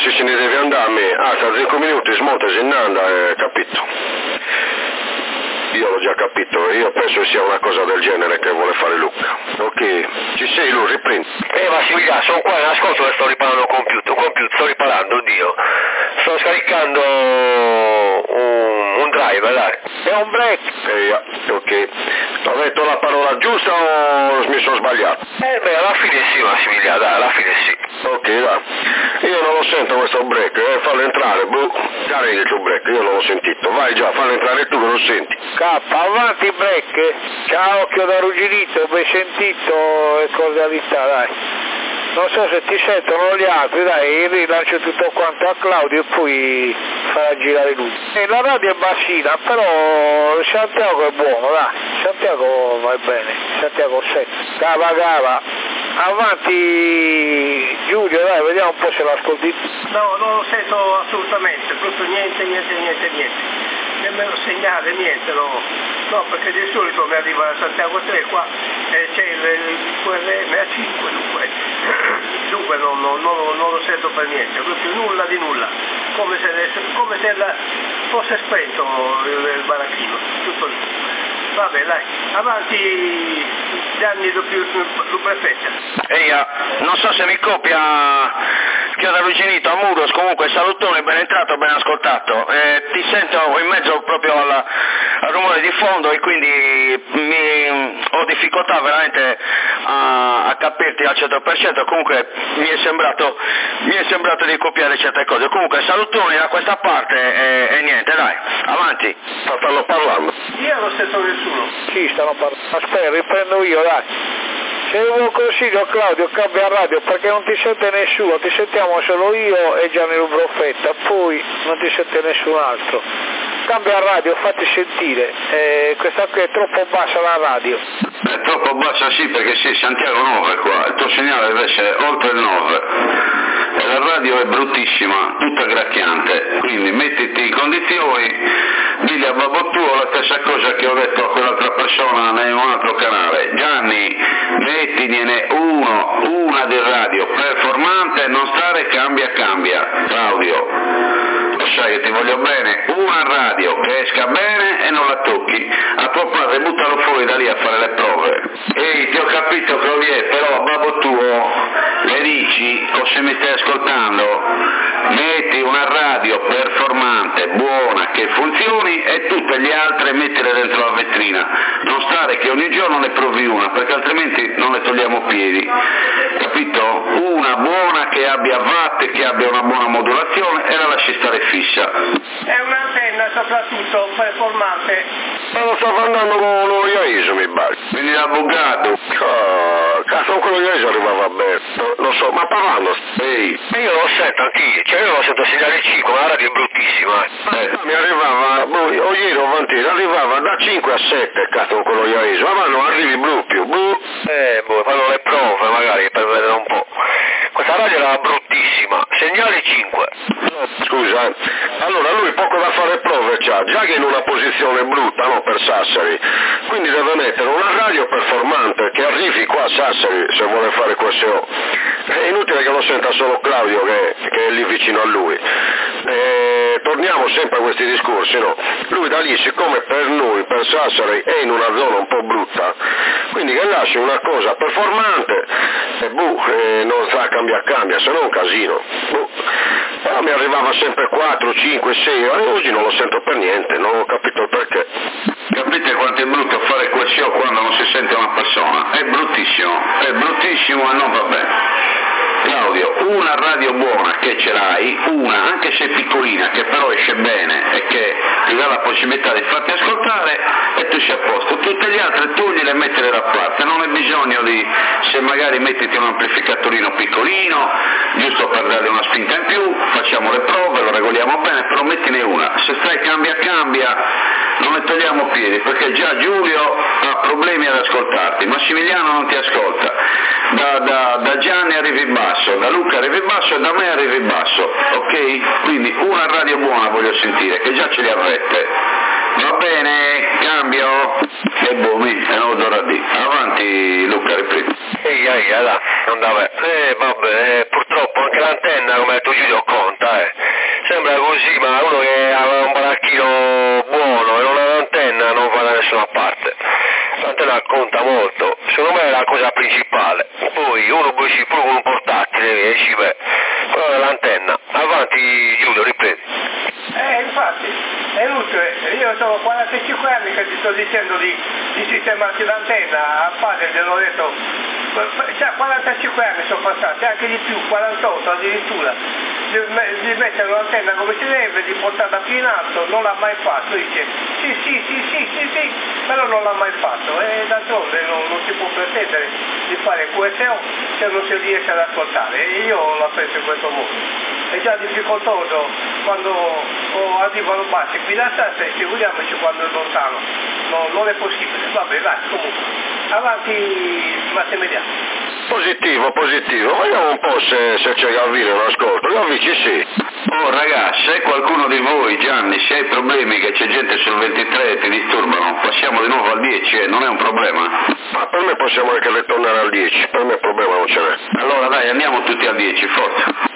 se ne deve andare a me, tra 5 minuti smonta se ne anda, capito? Io l'ho già capito, io penso sia una cosa del genere che vuole fare Luca. Ok, ci sei Lu, riprendi. Massimiliano, sono qua in ascolto e sto riparando un computer, sto riparando, oddio. Sto scaricando un driver, dai. È un break. Ok. Ho detto la parola giusta o mi sono sbagliato? Alla fine sì Massimiliano, dai, alla fine sì. Ok, dai. Io non lo sento questo break, fallo entrare, dai il tuo break, io non l'ho sentito. Vai già, fallo entrare tu che lo senti. Avanti break. Ciao, occhio da ruggito, ben sentito e cordialità, dai. Non so se ti sentono gli altri, dai, rilancio tutto quanto a Claudio e poi farà girare lui. La radio è bassina, però Santiago è buono, dai. Santiago va bene, Santiago 7. Cava. Avanti Giulio, dai, vediamo un po' se l'ascolti. No, non lo sento assolutamente, proprio niente. Nemmeno segnale, niente, no, perché di solito mi arriva da Santiago 3 qua c'è il QRM a 5, dunque non lo sento per niente, proprio nulla di nulla, come se fosse spento il baracchino, tutto lì. Vabbè dai, avanti Gianni lo prefetto. Non so se mi copia Chioda Ruginito, Amuros, comunque salutone, ben entrato, ben ascoltato. Ti sento in mezzo proprio al rumore di fondo e quindi ho difficoltà veramente a capirti al 100%, comunque mi è sembrato di copiare certe cose. Comunque salutoni da questa parte e niente, dai, avanti. Stanno parlando. Io non sento nessuno. Sì, stanno parlando. Aspetta, riprendo io, dai. Se un consiglio Claudio, cambia radio perché non ti sente nessuno, ti sentiamo solo io e Gianni Rubrofetta, poi non ti sente nessun altro. Cambia radio, fatti sentire, questa qui è troppo bassa la radio. È troppo bassa sì, perché sei Santiago 9 qua, il tuo segnale deve essere oltre il 9 e la radio è bruttissima, tutta gracchiante, quindi mettiti in condizioni, digli a babbo tuo la stessa cosa che ho detto a quell'altra persona in un altro canale. Gianni, mettigliene una di radio performante, non stare cambia, Claudio, lo sai che ti voglio bene, una radio che esca bene e non la tocchi, a tuo padre buttalo fuori da lì a fare le prove. Ehi, ti ho capito Claudio, però a babbo tuo le dici, o se mi stai ascoltando, metti una radio performante, buona, che funzioni e tutte le altre mettile dentro la vetrina, non stare che ogni giorno ne provi una, perché altrimenti non ne togliamo piedi, capito? Una buona che abbia watt, che abbia una buona modulazione e la lasci stare fissa. È un'antenna soprattutto performante. Ma lo stavo andando con lo Iaso mi pare. Quindi da bugato. Cazzo, quello Iaso arrivava bene. Lo so, ma parlando. Ehi. Io lo sento anch'io, cioè io lo sento segnale 5, ma la radio è bruttissima. Mi arrivava, o ieri o avanti, arrivava da 5 a 7, cazzo, quello Iaso. Ma non arrivi più. Fanno le prove magari per vedere un po'. Questa radio era bruttissima, segnale 5. Scusa, allora lui poco da fare prove c'ha, già che in una posizione brutta, no, per Sassari, quindi deve mettere una radio performante che arrivi qua a Sassari se vuole fare QSO. È inutile che lo senta solo Claudio che è lì vicino a lui. Torniamo sempre a questi discorsi, no? Lui da lì, siccome per noi, per Sassari, è in una zona un po' brutta, quindi che lasci una cosa performante e non sa cambia, se no è un casino. Però mi arrivava sempre 4, 5, 6, e oggi non lo sento per niente, non ho capito il perché. Capite quanto è brutto fare QSO quando non si sente una persona? È bruttissimo e non va bene. Claudio, una radio buona che ce l'hai, una anche se piccolina, che però esce bene e che ti dà la possibilità di farti ascoltare e tu sei a posto. Tutte le altre togliele e mettile da parte, non hai bisogno di, se magari mettiti un amplificatorino piccolino, giusto per darle una spinta in più, facciamo le prove, lo regoliamo bene, però mettine una. Se stai cambia, non ne togliamo piedi, perché già Giulio ha problemi ad ascoltarti, Massimiliano non ti ascolta, da Gianni arrivi basso, da Luca arrivi basso e da me arrivi basso, ok? Quindi una radio buona voglio sentire, che già ce li avrete. Va bene, cambio? E non d'ora di. Avanti Luca, riprendi. Là, andava. Vabbè, purtroppo anche l'antenna, come ha detto Giulio, conta. così, ma uno che aveva un baracchino buono e non ha l'antenna non va da nessuna parte. L'antenna conta molto, secondo me è la cosa principale. Poi uno poi si pure con un portatile e ci va. Quella è l'antenna. Avanti Giulio, riprendi. Infatti, è inutile, io sono 45 anni che ti sto dicendo di sistemarti l'antenna, a padre gli ho detto, già 45 anni sono passati, anche di più, 48 addirittura, di mettere l'antenna come si deve, di portarla più in alto, non l'ha mai fatto, dice sì, però non l'ha mai fatto e d'altronde non si può pretendere di fare QSO se non si riesce ad ascoltare e io la penso in questo modo. È già difficoltoso quando arrivano bassi qui da stanza e figuriamoci quando è lontano, non è possibile, vabbè dai, comunque, avanti Massimiliano. Positivo, vediamo un po' se c'è Gavino in ascolto, Gavici sì. Oh ragazzi, se qualcuno di voi, Gianni, se hai problemi che c'è gente sul 23 e ti disturbano, passiamo di nuovo al 10 non è un problema? Ma per me possiamo anche ritornare al 10, per me il problema non ce n'è. Allora dai, andiamo tutti al 10, forza.